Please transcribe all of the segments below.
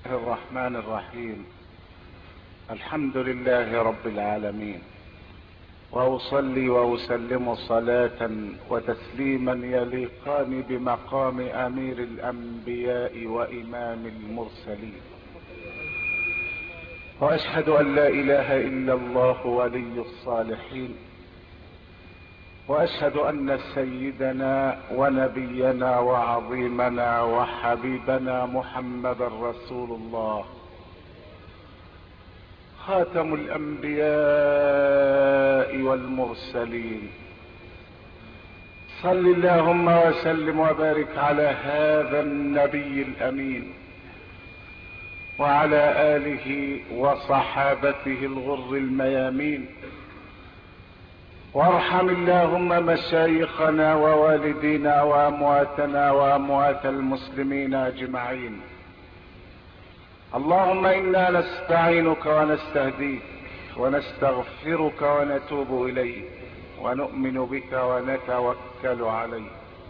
الرحمن الرحيم. الحمد لله رب العالمين، واصلي واسلم صلاة وتسليما يليقان بمقام امير الانبياء وامام المرسلين، واشهد ان لا اله الا الله ولي الصالحين، واشهد ان سيدنا ونبينا وعظيمنا وحبيبنا محمدا رسول الله، خاتم الانبياء والمرسلين. صل اللهم وسلم وبارك على هذا النبي الامين وعلى اله وصحابته الغر الميامين، وارحم اللهم مشايخنا ووالدينا وامواتنا واموات المسلمين اجمعين. اللهم انا نستعينك ونستهديك ونستغفرك ونتوب اليك ونؤمن بك ونتوكل عليك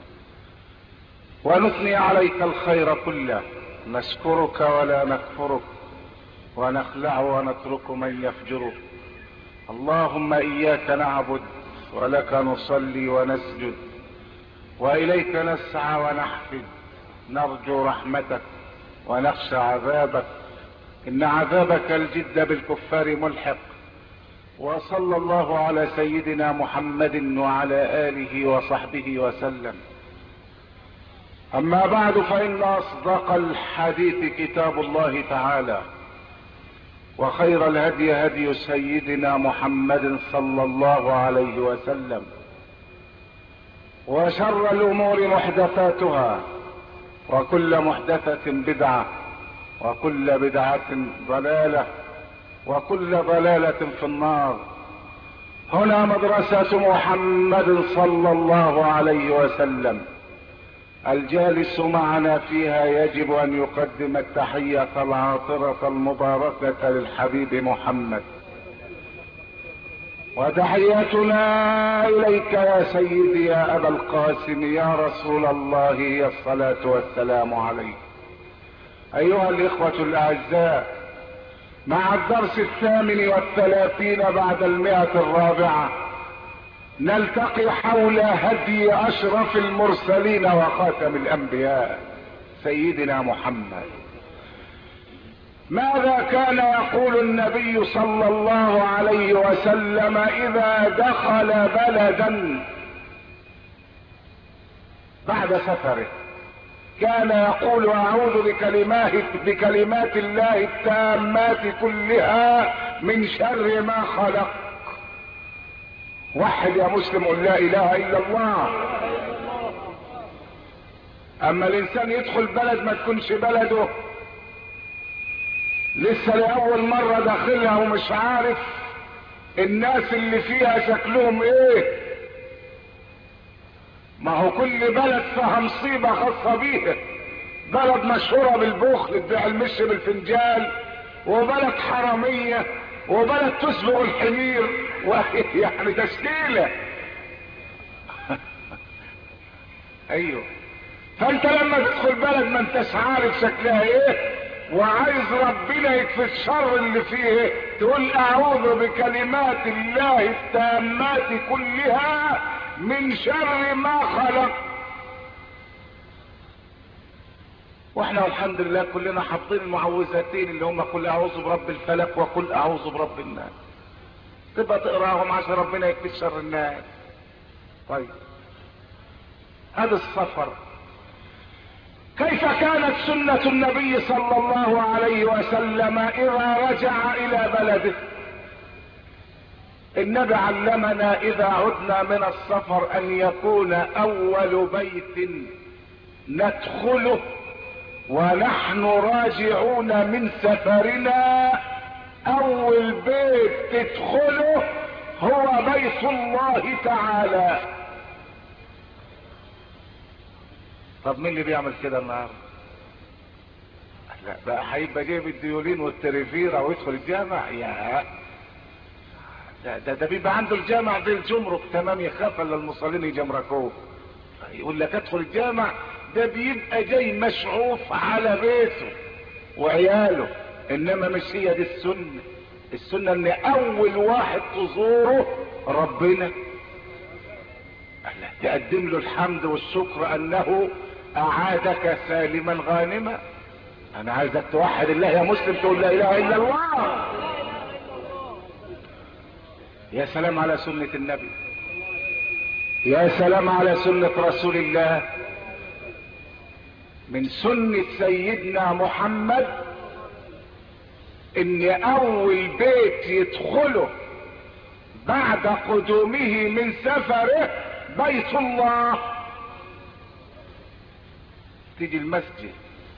ونثني عليك الخير كله، نشكرك ولا نكفرك ونخلع ونترك من يفجرك. اللهم اياك نعبد ولك نصلي ونسجد واليك نسعى ونحفد، نرجو رحمتك ونخشى عذابك، ان عذابك الجد بالكفار ملحق. وصلى الله على سيدنا محمد وعلى اله وصحبه وسلم. اما بعد، فان اصدق الحديث كتاب الله تعالى، وخير الهدي هدي سيدنا محمد صلى الله عليه وسلم، وشر الامور محدثاتها، وكل محدثة بدعة، وكل بدعة ضلالة، وكل ضلالة في النار. هنا مدرسة محمد صلى الله عليه وسلم، الجالس معنا فيها يجب ان يقدم التحية العاطرة المباركة للحبيب محمد، وتحياتنا اليك يا سيدي يا ابا القاسم يا رسول الله هي الصلاة والسلام عليك. ايها الاخوة الاعزاء، مع الدرس 38 بعد 104 نلتقي حول هدي اشرف المرسلين وخاتم الانبياء سيدنا محمد. ماذا كان يقول النبي صلى الله عليه وسلم اذا دخل بلدا بعد سفره؟ كان يقول اعوذ بكلمات الله التامات كلها من شر ما خلق. وحد يا مسلم قل لا اله الا الله. اما الانسان يدخل بلد ما تكونش بلده، لسه لاول مرة داخلها ومش عارف الناس اللي فيها شكلهم ايه. ما هو كل بلد فيها مصيبة خاصة بيها. بلد مشهورة بالبخل، تبيع المش بالفنجان، وبلد حرامية، وبلد تسبق الحمير، يعني تشكيلة. ايوه، فانت لما تدخل بلد ما انتش عارف شكلها ايه وعايز ربنا يكفي الشر اللي فيه، تقول اعوذ بكلمات الله التامات كلها من شر ما خلق. واحنا الحمد لله كلنا حاطين المعوذتين اللي هم قل اعوذ برب الفلق وقل اعوذ برب الناس، تبقى تقراهم عشان ربنا يكفي شر الناس. طيب، هذا السفر كيف كانت سنة النبي صلى الله عليه وسلم اذا رجع الى بلده؟ النبي علمنا اذا عدنا من السفر ان يكون اول بيت ندخله ونحن راجعون من سفرنا، اول بيت تدخله هو بيت الله تعالى. طب مين اللي بيعمل كده النهارده؟ لا بقى هيبقى جايب الديولين والتريفيرا ويدخل الجامع؟ يا ده بيبقى عنده الجامع زي الجمرك تمام، يخاف الا المصلين يجمركوه. يقول لك ادخل الجامع، ده بيبقى جاي مشعوف على بيته. وعياله، انما مش هي دي السنة. السنة ان اول واحد تزوره ربنا، تقدم له الحمد والشكر انه اعادك سالما غانما. انا عايزك توحد الله يا مسلم، تقول لا اله الا الله. يا سلام على سنة النبي، يا سلام على سنة رسول الله. من سنة سيدنا محمد ان اول بيت يدخله بعد قدومه من سفره بيت الله. تيجي المسجد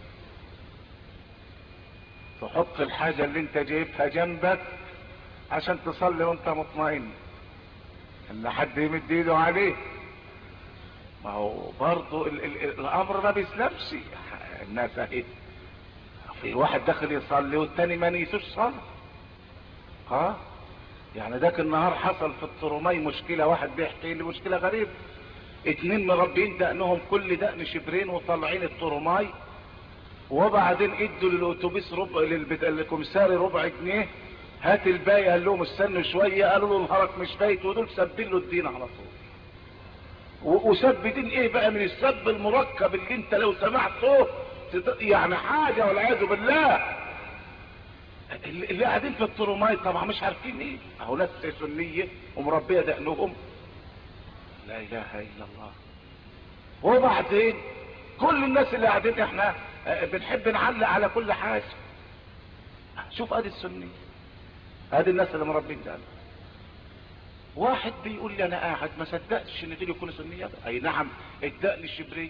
تحط الحاجة اللي انت جايبها جنبك عشان تصلي وانت مطمئن ان حد يمد ايده عليه. ما هو برضو الامر ما بيسلمش. الناس اهي في واحد داخل يصلي والتاني ما نيسوش صلاة. يعني ذاك النهار حصل في الطرمي مشكلة، واحد بيحكي لي مشكلة غريبة. 2 مربين دقنهم كل دقن شبرين وطالعين الطرمي، وبعدين ادوا للاتوبيس للكمساري ربع جنيه، هات الباقي. قال لهم استنوا شوية، قالوا له نهارك مش بايت، ودول سبين له الدين على طول. وسب دين ايه بقى من السب المركب اللي انت لو سمعته يعني حاجة والعياذ بالله. اللي قاعدين في الطرماي طبعا مش عارفين ايه، اهو ناس سنية ومربية دقنهم، لا اله الا الله. وبعدين كل الناس اللي قاعدين احنا بنحب نعلق على كل حاجة. شوف ادي السنية، ادي الناس اللي مربين دقنهم. واحد بيقول لي انا قاعد ما صدقتش ان دول يكونوا سنية. اي نعم الدقن الشبري،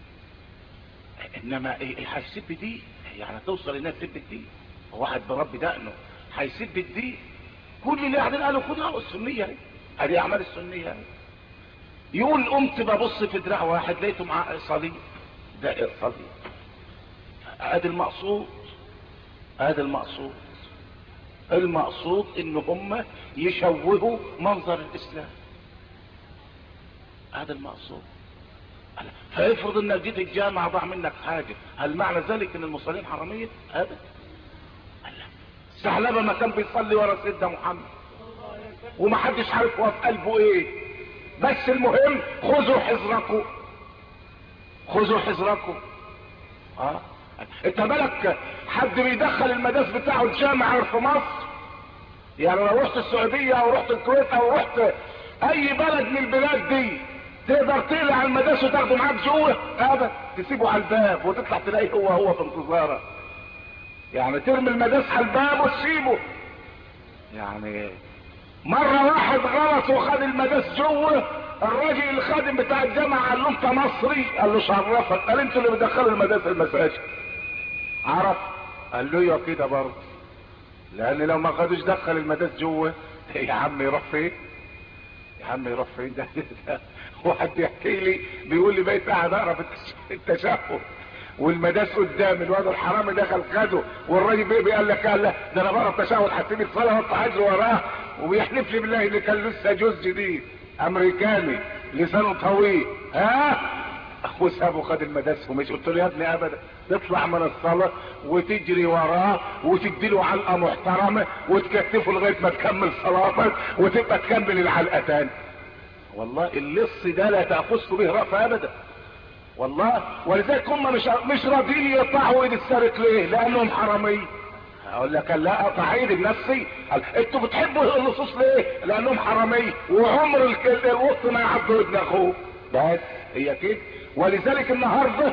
انما هيسب دي يعني توصل الناس تسب دي. واحد بربي دقنه هيسب الدين. كل اللي قاعدين قالوا خدها السنية اهي، ادي اعمال السنية اهي. يقول قمت ببص في دراع واحد لقيته معاه صليب، ده الصليب. ادي المقصود، ادي المقصود. المقصود ان هم يشوهوا منظر الاسلام، هذا المقصود. فافرض انك جيت الجامعة ضاع منك حاجة، هل معنى ذلك ان المصلين حرامية؟ ابدا. الثعلبة ما كان بيصلي ورا سيدنا محمد ومحدش عارف هو في قلبه ايه، بس المهم خذوا حذركم، خذوا حذركم. انت بالك حد بيدخل المدارس بتاعه الجامعة في مصر؟ يعني لو رحت السعودية او رحت الكويت او رحت اي بلد من البلاد دي تقدر تقلع المدارس وتاخده معاك جوه؟ ابدا، تسيبه على الباب وتطلع تلاقيه هو في انتظارك. يعني ترمي المدارس على الباب وتسيبه. يعني مرة واحد غلط وخد المدارس جوه، الراجل الخادم بتاع الجامعة قال له انت مصري؟ قال له شرفك. قال انتوا اللي بتدخلوا المدارس المساجد. عرف؟ قال له ايوه كده برضه، لان لو ما خدوش دخل المدارس جوه يا عم يروح فين؟ يا عم يروح فين؟ ده واحد بيحكي لي بيقول لي بقيت قاعد اقرا في التشهد والمداس قدام، الواد الحرامي دخل خده، والراجل بيقول لك قال لا ده انا بقرا التشهد هسيب الصلاه واطلع اجري وراه، وبيحلف لي بالله ان كان لسه جوز جديد امريكاني لسانه طويل وسابه خد المداس ومش. قلت له يا ابني ابدا، تطلع من الصلاه وتجري وراه وتديله علقه محترمه وتكتفه لغايه ما تكمل صلاتك وتبقى تكمل العلقه تاني. والله اللص ده لا تأخذ به رأفة ابدا والله. ولذلك هم مش راضيين يقطعوا ايد السارق ليه؟ لانهم حرامية. اقول لك لا اقطع ايدي بنفسي. انتوا بتحبوا اللصوص ليه؟ لانهم حرامية، وعمر الوسط ما يعضوا ابن اخوه. بس هي كده. ولذلك النهارده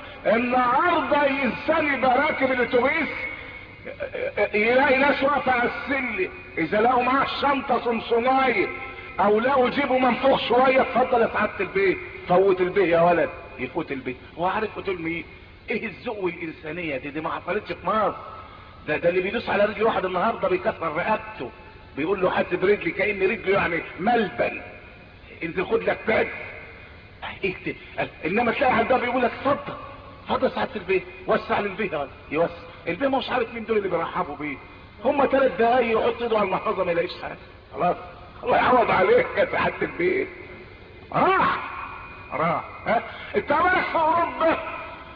انسان يبقى راكب الاتوبيس يلاقي ناس واقفه على السلم، اذا لقوا معاه الشنطه صنصنايه او لقوا جيبه منفوخ شويه، اتفضل يا سعاده البيت، فوت البيه يا ولد، يفوت البيت. هو عارف قتل مين؟ ايه الذوق والانسانيه دي ما حصلتش في مصر. ده اللي بيدوس على رجل واحد النهارده بيكسر رقبته، بيقول له حد برجلي، كأن رجله يعني ملبن، انزل خد لك تاج. اكتب. انما تلاقي على الباب يقول لك اتفضل اتفضل سعاده البيه، وسع للبيه، يوسع البيه. مش عارف مين دول اللي بيرحبوا بيه. هم 3 دقايق يحط ايده على المحفظه ما يلاقيش حاجه، خلاص الله يعوض عليك يا سعاده البيه. راح ها انت عملك في اوروبا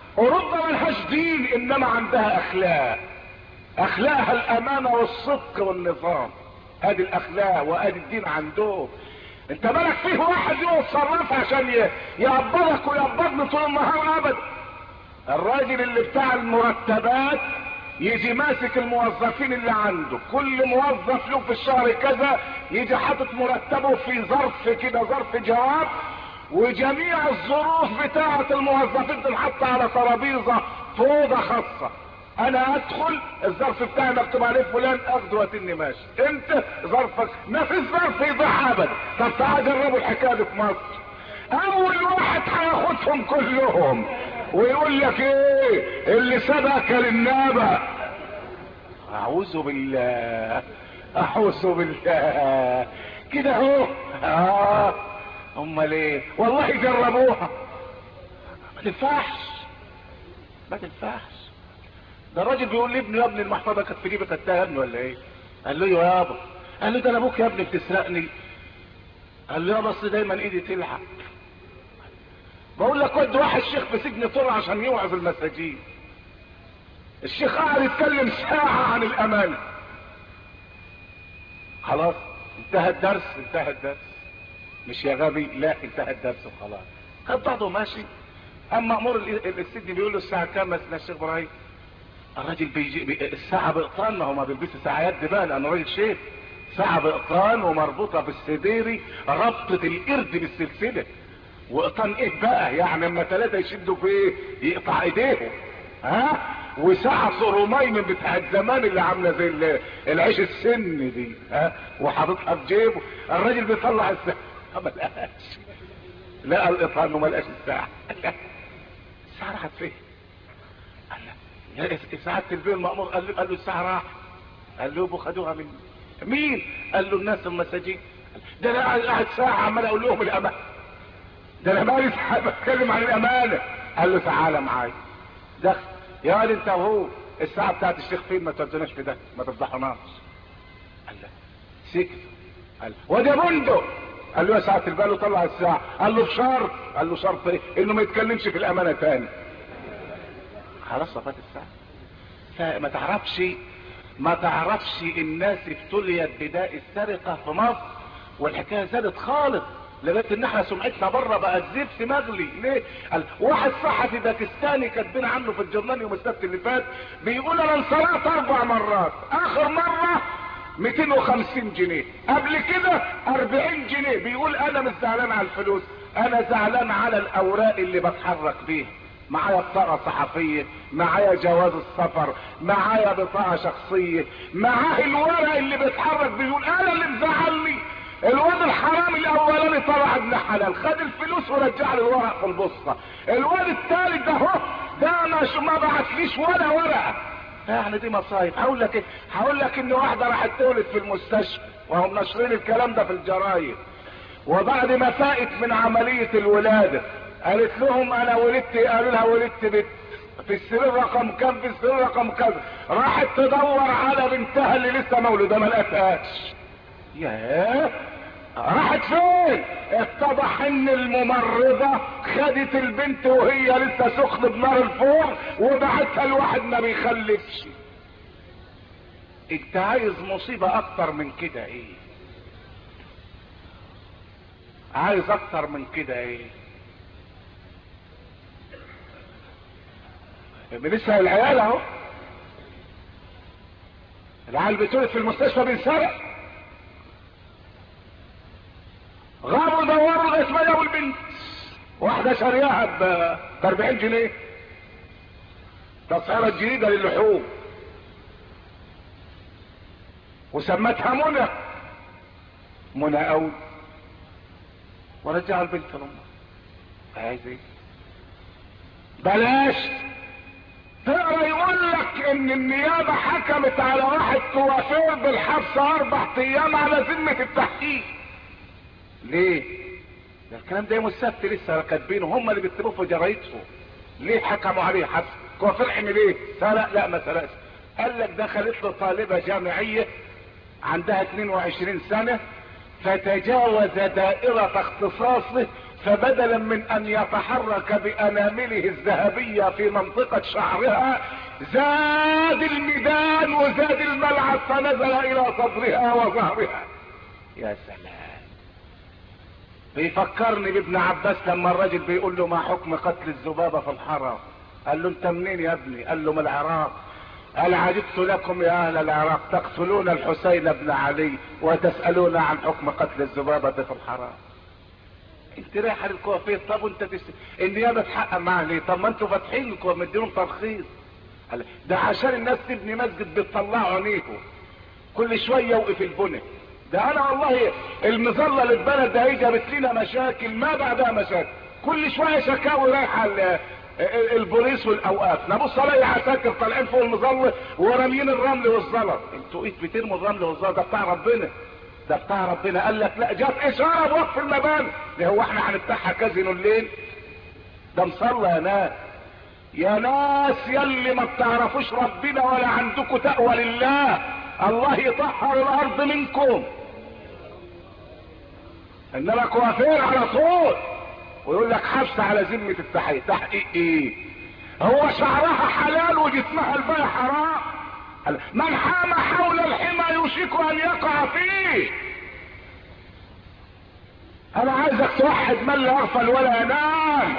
اوروبا ملهاش دين، انما عندها اخلاق، اخلاقها الامانة والصدق والنظام. ادي الاخلاق وادي الدين عندهم. انت بالك فيه واحد يتصرف عشان يقبضك ويقبضني طول النهار؟ ابدا. الراجل اللي بتاع المرتبات يجي ماسك الموظفين اللي عنده، كل موظف له في الشهر كذا، يجي حاطط مرتبه في ظرف كده، ظرف جواب، وجميع الظروف بتاعة الموظفين تنحط على ترابيزة في اوضة خاصة. انا ادخل الظرف بتاعي مكتوب عليه فلان، اخده واتني ماشي. انت ظرفك ما في ظرف يضيع ابدا. طب تعال جربوا الحكايه دي في مصر. اول واحد هياخدهم كلهم ويقول لك ايه اللي سبق للنبأ. اعوذ بالله، اعوذ بالله كده اهو. امال ايه؟ والله جربوها، ما تنفعش، ما تنفعش. ده الراجل بيقول لابنه يا ابني المحفظه كانت في جيبك، خدتها يا ابني ولا ايه؟ قال له يا يابا. قال له ده انا ابوك يا ابني بتسرقني. قال له يابا اصل دايما ايدي تلحق. بقول لك ود واحد شيخ في سجن طلع عشان يوعظ المساجين. الشيخ قاعد يتكلم ساعه عن الامانه. خلاص انتهى الدرس، انتهى الدرس. مش يا غبي، لا انتهى الدرس وخلاص. خد بعضه ماشي. اما مأمور السجن بيقول له الساعه كام يا الشيخ ابراهيم؟ الراجل بيجي الساعة بقطان، ما هو ما بيلبسش ساعة يد بقى لأنه راجل شيخ. ساعة بقطان ومربوطة بالسديري، ربطة القرد بالسلسلة. وقطان ايه بقى؟ يعني اما ثلاثة يشدوا في ايه يقطع ايديهم. ها؟ وساعة صرومين من بتاعت زمان اللي عاملة زي العيش السن دي، ها؟ وحاططها في جيبه. الراجل بيطلع الساعة ما لقاش، لقى القطان وما لقاش الساعة. الساعة راحت فين؟ ساعة البيت المأمور قال له الساعة راح. قال له خدوها مني. مين؟ قال له الناس المساجين. ده انا قاعد ساعة عمال اقول لهم الامانة، ده انا بقالي ساعة بتكلم عن الامانة. قال له تعالى معايا. دخل. يا ولد انت وهو، الساعة بتاعت الشيخ فين؟ ما تودوناش في ده، ما تفضحوناش. قال له سكت. قال وده بندق. قال له يا ساعة البال طلع الساعة. قال له بشرط. قال له شرط ايه؟ انه ما يتكلمش في الامانة تاني. خلاص صفات الساعة. ما تعرفش الناس ابتليت بداء السرقة في مصر، والحكاية زادت خالص لغاية ان احنا سمعتنا بره بقت زفت مغلي. ليه؟ واحد صحفي باكستاني كاتبين عنه في الجرنال يوم السبت اللي فات، بيقول انا انصرفت 4 مرات، اخر مرة 250 جنيه، قبل كده 40 جنيه. بيقول انا مش زعلان على الفلوس، انا زعلان على الاوراق اللي بتحرك بيها. معايا بطاقة صحفية، معايا جواز السفر، معايا بطاقة شخصية، معاه الورق اللي بيتحرك. بيقول انا اللي مزعلني الواد الحرامي الاولاني طلع ابن حلال، خد الفلوس ورجع لي الورق في البوسطة. الواد الثالث ده هو ده ما بعتليش ولا ورقة. يعني دي مصايب. هقول لك ان واحدة راحت تولد في المستشفى، وهم ناشرين الكلام ده في الجرايد، وبعد ما فاقت من عملية الولادة قالت لهم انا ولدت. قالوا لها ولدت بنت في السرير رقم كام؟ في السرير رقم كذا. راحت تدور على بنتها اللي لسه مولوده ما لقتهاش. ياه، راحت فين؟ اتضح ان الممرضة خدت البنت وهي لسه سخن بنار الفور وبعتها لواحد ما بيخلفش. انت عايز مصيبة اكتر من كده ايه؟ عايز اكتر من كده ايه؟ بنسأل العيال اهو، العيال بتولد في المستشفى بنسرق. غابوا دوروا لغايه ما لقوا البنت، واحده شارياها ب 40 جنيه، تصويره جديده للحوم، وسمتها منى قوي، ورجعوا البنت لامها. عايز ايه؟ بلاش تقرا يقول لك ان النيابه حكمت على واحد كوافير بالحبس 4 ايام على ذمه التحقيق. ليه؟ ده الكلام ده يوم السبت لسه كاتبينه، هم اللي بيكتبوه في جرايدهم. ليه حكموا عليه حبس؟ كوافير عمل ايه؟ سرق؟ لا ما سرقش. قال لك دخلت له طالبه جامعيه عندها 22 سنه، فتجاوز دائره اختصاصه فبدلا من ان يتحرك بانامله الذهبية في منطقة شعرها زاد الميدان وزاد الملعب فنزل الى صدرها وظهرها. يا سلام. بيفكرني بابن عباس لما الراجل بيقول له ما حكم قتل الذبابة في الحرم؟ قال له انت منين يا ابني؟ قال له من العراق. قال عجبت لكم يا اهل العراق تقتلون الحسين بن علي وتسألون عن حكم قتل الذبابة في الحرم. انت رايح للكوافير، طب وانت النيابة تحقق معاه ليه؟ طب ما انتوا فاتحين مدينهم ترخيص. ده عشان الناس تبني مسجد بتطلعوا عينيكم كل شوية يوقف البنى. ده انا والله المظلة للبلد ده هي جابت لنا مشاكل ما بعدها مشاكل، كل شوية شكاوي رايحة البوليس والاوقاف. نبص الاقي عساكر طالعين فوق المظلة وراميين الرمل والزلط. انتوا ايه بترموا الرمل والزلط؟ ده بتاع ربنا، ده بتاع ربنا. قال لك لا، جات اشارة بوقف المباني. ده هو احنا هنفتحها كازينو الليل؟ ده مصلى يا ناس، يا ناس يلي ما بتعرفوش ربنا ولا عندكم تقوى لله. الله يطهر الارض منكم، انما كوافير على طول ويقول لك حبس على ذمة التحقيق. تحقيق ايه؟ هو شعرها حلال وجسمها الباقي حرام. من حام حول الحمى يوشك ان يقع فيه. انا عايزك توحد من لا يغفل ولا ينام.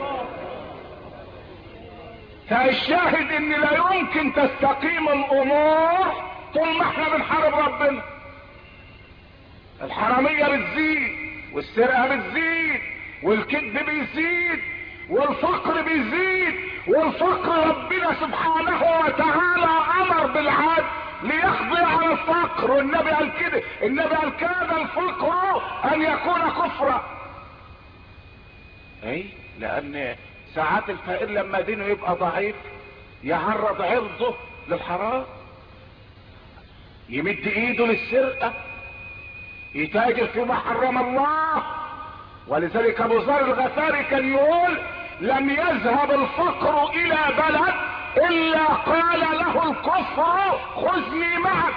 فالشاهد ان لا يمكن تستقيم الامور طول ما احنا بنحارب ربنا. الحرامية بتزيد والسرقة بتزيد والكذب بيزيد والفقر بيزيد. والفقر ربنا سبحانه وتعالى امر بالعدل ليقضي على الفقر، والنبي قال كده، النبي قال كاد الفقر ان يكون كفرا. اي لان ساعات الفقير لما دينه يبقى ضعيف يعرض عرضه للحرام، يمد ايده للسرقة، يتاجر فيما حرم الله. ولذلك ابو ذر الغفاري كان يقول لم يذهب الفقر الى بلد الا قال له الكفر خذني معك.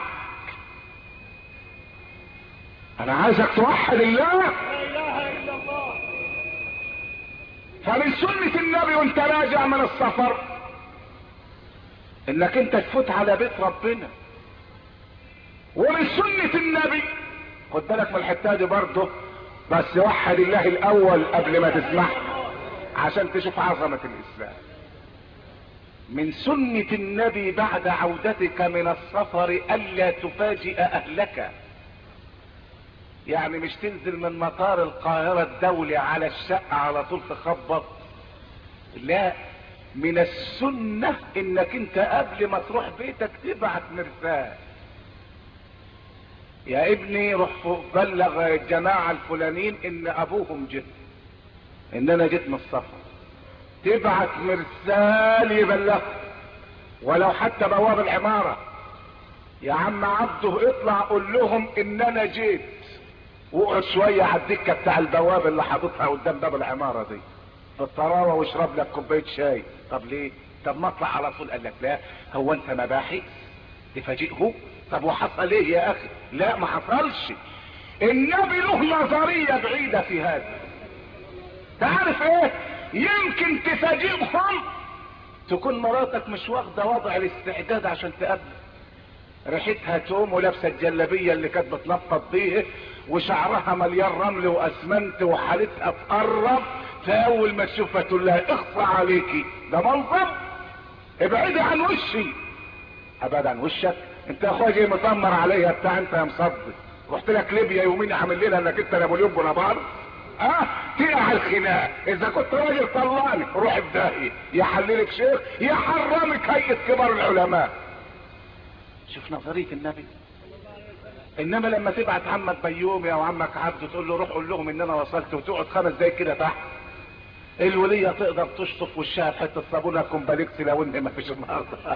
انا عايزك توحد الله. لا اله الا الله. فمن سنة النبي وانت راجع من السفر انك انت تفوت على بيت ربنا. ومن سنة النبي، خد بالك من الحتة دي برضه، بس وحد الله الاول قبل ما تسمعها عشان تشوف عظمة الاسلام. من سنة النبي بعد عودتك من السفر الا تفاجئ اهلك. يعني مش تنزل من مطار القاهرة الدولي على الشقة على طول تخبط، لا، من السنة انك انت قبل ما تروح بيتك تبعت مرسال، يا ابني روح بلغ الجماعة الفلانيين ان ابوهم جه، ان انا جيت من السفر. تبعت مرسال يبلغ، ولو حتى بواب العمارة، يا عم عبده اطلع قول لهم ان انا جيت، واقعد شوية على الدكة بتاع البواب اللي حاططها قدام باب العمارة دي في الطراوة واشرب لك كوباية شاي. طب ليه؟ طب ما اطلع على طول. قال لك لا، هو انت مباحث تفاجئه؟ طب وحصل ايه يا اخي؟ لا ما حصلش. النبي له نظرية بعيدة في هذا. تعرف ايه؟ يمكن تفاجئهم تكون مراتك مش واخدة وضع الاستعداد عشان تقابل، ريحتها توم ولابسه الجلابيه اللي كانت بتنطط بيه وشعرها مليان رمل واسمنت وحالتها تقرب، فاول ما تشوفها تقول لها اخفى عليكي، ده منظر، ابعدي عن وشي. ابعد عن وشك؟ انت يا اخويا جاي مطمر عليا بتاع، انت يا مصدق رحت لك ليبيا يومين عامل لنا انك انت نابليون بونابرت. تقع الخناق. اذا كنت راجل طلعني روح بداهي، يحللك شيخ يحرمك هيئة كبار العلماء. شوف نظرية النبي. انما لما تبعت عمك بيومي او عمك عبده تقول له روح قول لهم ان انا وصلت، وتقعد 5 دقايق كده تحت، الولية تقدر تشطف وشها بحتة صابونة كومباليكس لو ان ما فيش النهارده.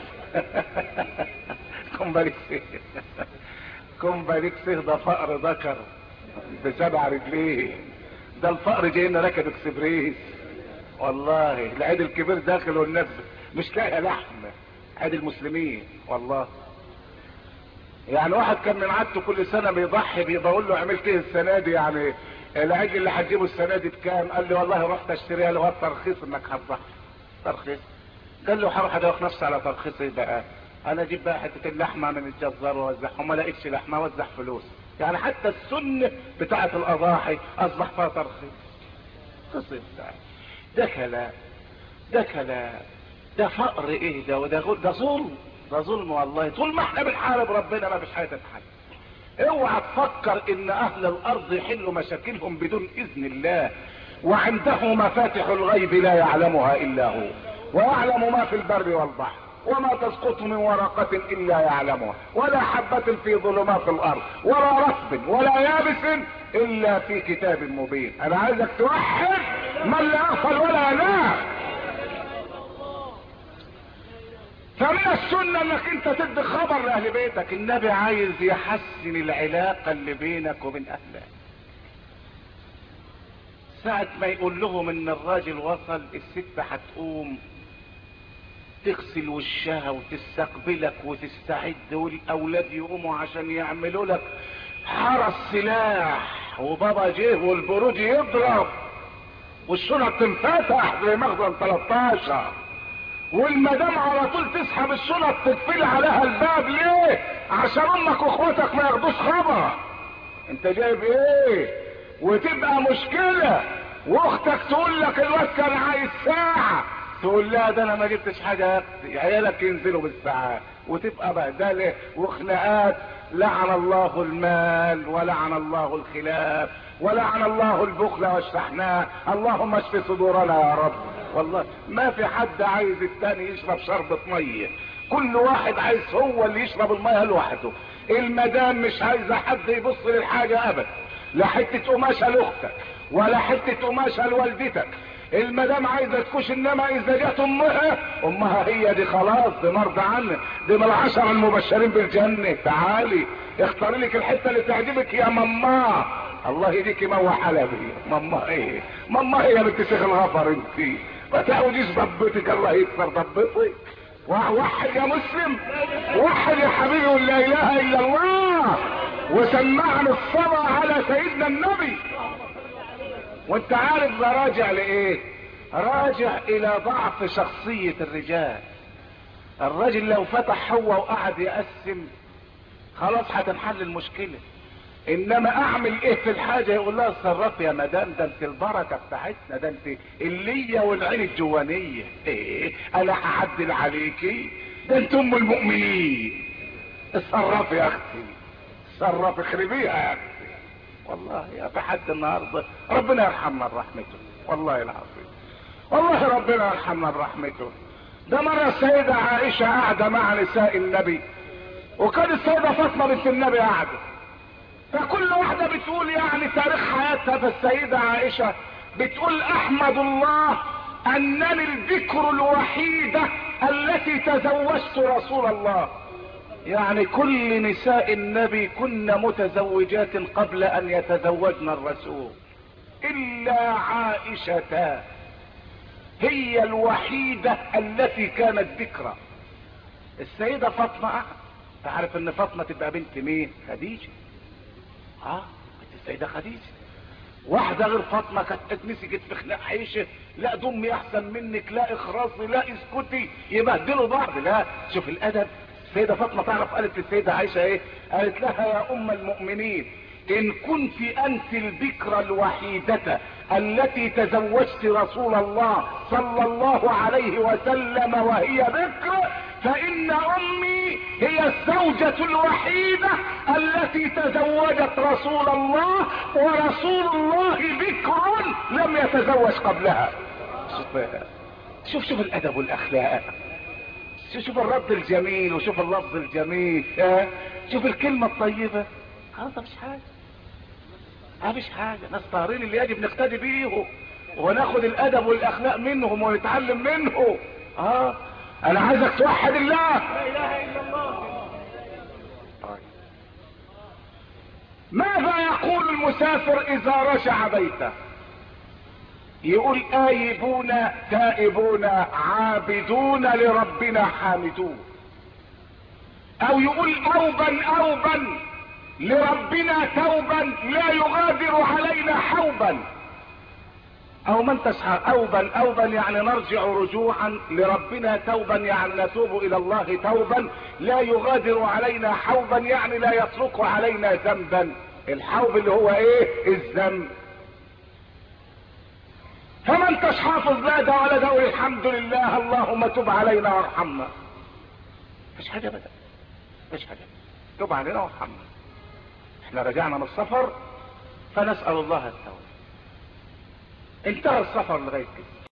كومباليكس ده فقر ذكر ب7 رجليه، ده الفقر جاي لنا راكب اكسبريس. والله العيد الكبير داخل والناس مش لاقي لحمه، عيد المسلمين والله. يعني واحد كان من عادته كل سنه بيضحي، بيقول له عملت ايه السنه دي؟ يعني العجل اللي هتجيبه السنه دي بكام؟ قال لي والله رحت اشتريها له ترخيص انك هتضحي. ترخيص؟ قال له هروح ادوخ نفسي على ترخيص ايه بقى؟ انا اجيب بقى حته اللحمه من الجزار واوزعها، وما لقيتش لحمه اوزع فلوس. يعني حتى السنه بتاعه الاضاحي اصبح فيها ترخيص. قصه ده كلام، ده كلام، ده فقر ايه ده؟ وده ده ظلم، ده ظلم والله. طول ما احنا بنحارب ربنا ما فيش حاجه تتحل. اوعى تفكر ان اهل الارض يحلوا مشاكلهم بدون اذن الله، وعنده مفاتح الغيب لا يعلمها الا هو، ويعلم ما في البر والبحر، وما تسقط من ورقة الا يعلمها، ولا حبة في ظلمات الارض، ولا رطب ولا يابس الا في كتاب مبين. انا عايزك توحد من لا يغفل ولا ينام. فمن السنة انك انت تدي خبر لاهل بيتك. النبي عايز يحسن العلاقة اللي بينك وبين اهلك. ساعة ما يقول لهم ان الراجل وصل، الست هتقوم تغسل وشها وتستقبلك وتستعد، والاولاد يقوموا عشان يعملوا لك حرس سلاح، وبابا جه والبرود يضرب والشنط تنفتح زي مخزن 13، والمدام على طول تسحب الشنط تقفل عليها الباب. ليه؟ عشان امك واخواتك ما ياخدوش خبر انت جايب ايه، وتبقى مشكلة. واختك تقول لك الواد كان عايز ساعة، تقول لا ده انا ما جبتش حاجة، عيالك ينزلوا بالساعات، وتبقى بهدلة وخناقات. لعن الله المال ولعن الله الخلاف ولعن الله البخل والشحناء. اللهم اشف صدورنا يا رب. والله ما في حد عايز التاني يشرب شربة مية، كل واحد عايز هو اللي يشرب المية لوحده. المدام مش عايزة حد يبص للحاجة ابدا، لا حتة قماشة لاختك ولا حتة قماشة لوالدتك. المدام عايزة تكوش، انما اذا جت امها هي دي خلاص، دي مرضى عنك، دي من العشرة المبشرين بالجنة. تعالي اختاري لك الحتة اللي تعجبك يا ماما. الله يديكي موه حلبي. ماما ايه؟ ماما هي بنت شيخ الغفر انتي، ما تعوديش ضبطك، الله يكسر ضبطك. وحد يا مسلم، وحد يا حبيبي، ولا اله الا الله، وسمعنا الصلاة على سيدنا النبي. وانت عارف ده راجع لايه؟ راجع الى ضعف شخصية الرجال. الراجل لو فتح هو وقعد يقسم خلاص هتنحل المشكلة، انما اعمل ايه في الحاجة؟ يقول لها اتصرف يا مدام، ده انت البركة بتاعتنا، ده انت اللية والعين الجوانية. ايه انا هعدل عليكي؟ ده انت ام المؤمنين، اتصرفي يا اختي، اتصرفي اخربيها يا اختي. والله يا في حد النهارده ربنا يرحمنا برحمته، والله العظيم، والله ربنا يرحمنا برحمته. ده مرة السيدة عائشة قاعدة مع نساء النبي، وكان السيدة فاطمة بنت النبي قاعدة، فكل واحدة بتقول يعني تاريخ حياتها. فالسيدة عائشة بتقول احمد الله انني البكر الوحيدة التي تزوجت رسول الله. يعني كل نساء النبي كن متزوجات قبل ان يتزوجن الرسول، الا عائشة هي الوحيدة التي كانت ذكرى. السيدة فاطمة، تعرف ان فاطمة تبقى بنت مين؟ خديجة. بنت السيدة خديجة. واحدة غير فاطمة كانت اتمسكت في خناق عيشة، لا دمي احسن منك، لا اخرسي، لا اسكتي، يبهدلوا بعض. لا شوف الادب. السيدة فاطمة تعرف قالت للسيدة عائشة ايه؟ قالت لها يا ام المؤمنين ان كنت انت البكرة الوحيدة التي تزوجت رسول الله صلى الله عليه وسلم وهي بكر، فان امي هي الزوجة الوحيدة التي تزوجت رسول الله، ورسول الله بكر لم يتزوج قبلها. شوف الادب والاخلاق، شوف الرد الجميل، وشوف اللفظ الجميل، شوف الكلمة الطيبة. خلاص مفيش حاجة، مفيش حاجة. ناس طاهرين اللي يجب نقتدي بيهم وناخد الادب والاخلاق منهم ونتعلم منه. انا عايزك توحد الله. لا اله الا الله. ماذا يقول المسافر اذا رجع بيته؟ يقول آيبون تائبون عابدون لربنا حامدون، او يقول اوبا اوبا لربنا توبا لا يغادر علينا حوبا. او من تسعى اوبا يعني نرجع رجوعا لربنا، توبا يعني نتوب الى الله توبا لا يغادر علينا حوبا يعني لا يترك علينا ذنبا. الحوب اللي هو ايه؟ الذنب. فمن حافظ لا ده ولا ده، الحمد لله اللهم تب علينا وارحمنا. مفيش حاجه ابدا، مفيش حاجه. تب علينا وارحمنا. احنا رجعنا من السفر فنسال الله التوبه. انتهى السفر لغايه كده.